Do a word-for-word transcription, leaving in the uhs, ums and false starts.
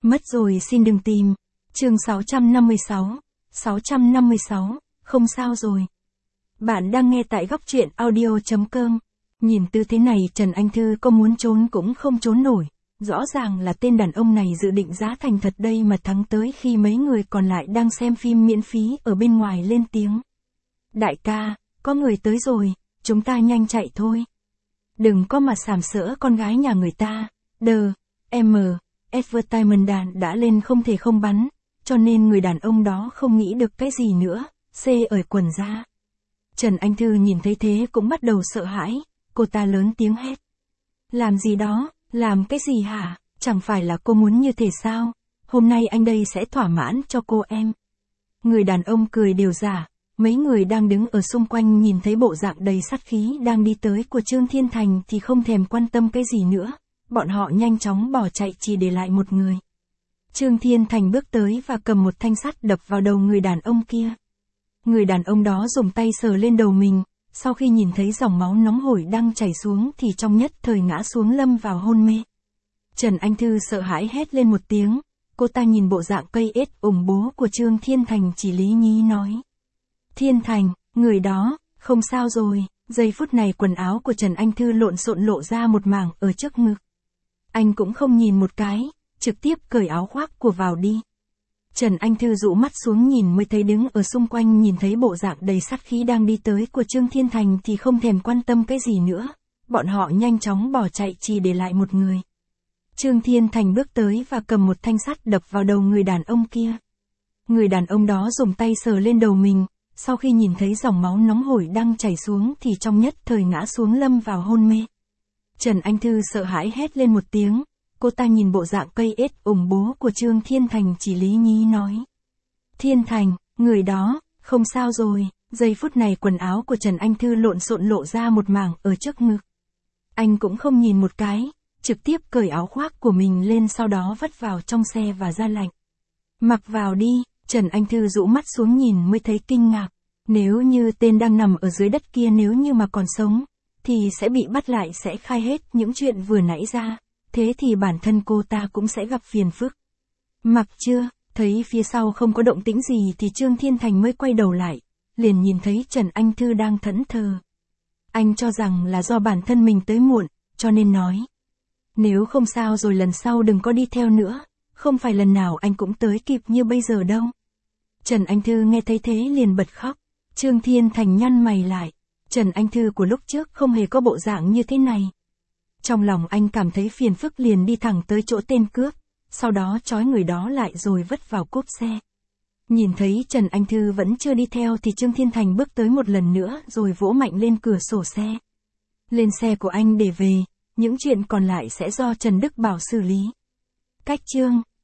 Mất rồi xin đừng tìm. Chương sáu trăm năm mươi sáu. sáu trăm năm mươi sáu, không sao rồi. Bạn đang nghe tại góc truyện audio chấm com. Nhìn tư thế này Trần Anh Thư có muốn trốn cũng không trốn nổi. Rõ ràng là tên đàn ông này dự định giá thành thật đây mà thắng tới khi mấy người còn lại đang xem phim miễn phí ở bên ngoài lên tiếng. Đại ca, có người tới rồi, chúng ta nhanh chạy thôi. Đừng có mà sàm sỡ con gái nhà người ta. Đờ, M, advertisement đàn đã lên không thể không bắn, cho nên người đàn ông đó không nghĩ được cái gì nữa, C ởi quần ra. Trần Anh Thư nhìn thấy thế cũng bắt đầu sợ hãi, cô ta lớn tiếng hét. Làm gì đó, làm cái gì hả, chẳng phải là cô muốn như thế sao, hôm nay anh đây sẽ thỏa mãn cho cô em. Người đàn ông cười đều giả, mấy người đang đứng ở xung quanh nhìn thấy bộ dạng đầy sát khí đang đi tới của Trương Thiên Thành thì không thèm quan tâm cái gì nữa, bọn họ nhanh chóng bỏ chạy chỉ để lại một người. Trương Thiên Thành bước tới và cầm một thanh sắt đập vào đầu người đàn ông kia. Người đàn ông đó dùng tay sờ lên đầu mình, sau khi nhìn thấy dòng máu nóng hổi đang chảy xuống thì trong nhất thời ngã xuống lâm vào hôn mê. Trần Anh Thư sợ hãi hét lên một tiếng, cô ta nhìn bộ dạng cây ết ủng bố của Trương Thiên Thành chỉ lý nhí nói. Thiên Thành, người đó, không sao rồi. Giây phút này quần áo của Trần Anh Thư lộn xộn lộ ra một mảng ở trước ngực. Anh cũng không nhìn một cái, trực tiếp cởi áo khoác của vào đi. Trần Anh Thư dụ mắt xuống nhìn mới thấy đứng ở xung quanh nhìn thấy bộ dạng đầy sát khí đang đi tới của Trương Thiên Thành thì không thèm quan tâm cái gì nữa. Bọn họ nhanh chóng bỏ chạy chỉ để lại một người. Trương Thiên Thành bước tới và cầm một thanh sắt đập vào đầu người đàn ông kia. Người đàn ông đó dùng tay sờ lên đầu mình, sau khi nhìn thấy dòng máu nóng hổi đang chảy xuống thì trong nhất thời ngã xuống lâm vào hôn mê. Trần Anh Thư sợ hãi hét lên một tiếng, cô ta nhìn bộ dạng cây ết ủng bố của Trương Thiên Thành chỉ lý nhí nói. Thiên Thành, người đó, không sao rồi. Giây phút này quần áo của Trần Anh Thư lộn xộn lộ ra một mảng ở trước ngực. Anh cũng không nhìn một cái, trực tiếp cởi áo khoác của mình lên sau đó vắt vào trong xe và ra lạnh. Mặc vào đi. Trần Anh Thư dụ mắt xuống nhìn mới thấy kinh ngạc. Nếu như tên đang nằm ở dưới đất kia nếu như mà còn sống, thì sẽ bị bắt lại sẽ khai hết những chuyện vừa nãy ra. Thế thì bản thân cô ta cũng sẽ gặp phiền phức. Mặc chưa, thấy phía sau không có động tĩnh gì thì Trương Thiên Thành mới quay đầu lại, liền nhìn thấy Trần Anh Thư đang thẫn thờ. Anh cho rằng là do bản thân mình tới muộn, cho nên nói. Nếu không sao rồi lần sau đừng có đi theo nữa, không phải lần nào anh cũng tới kịp như bây giờ đâu. Trần Anh Thư nghe thấy thế liền bật khóc. Trương Thiên Thành nhăn mày lại. Trần Anh Thư của lúc trước không hề có bộ dạng như thế này. Trong lòng anh cảm thấy phiền phức liền đi thẳng tới chỗ tên cướp, sau đó trói người đó lại rồi vứt vào cốp xe. Nhìn thấy Trần Anh Thư vẫn chưa đi theo thì Trương Thiên Thành bước tới một lần nữa rồi vỗ mạnh lên cửa sổ xe. Lên xe của anh để về, những chuyện còn lại sẽ do Trần Đức Bảo xử lý. Cách chương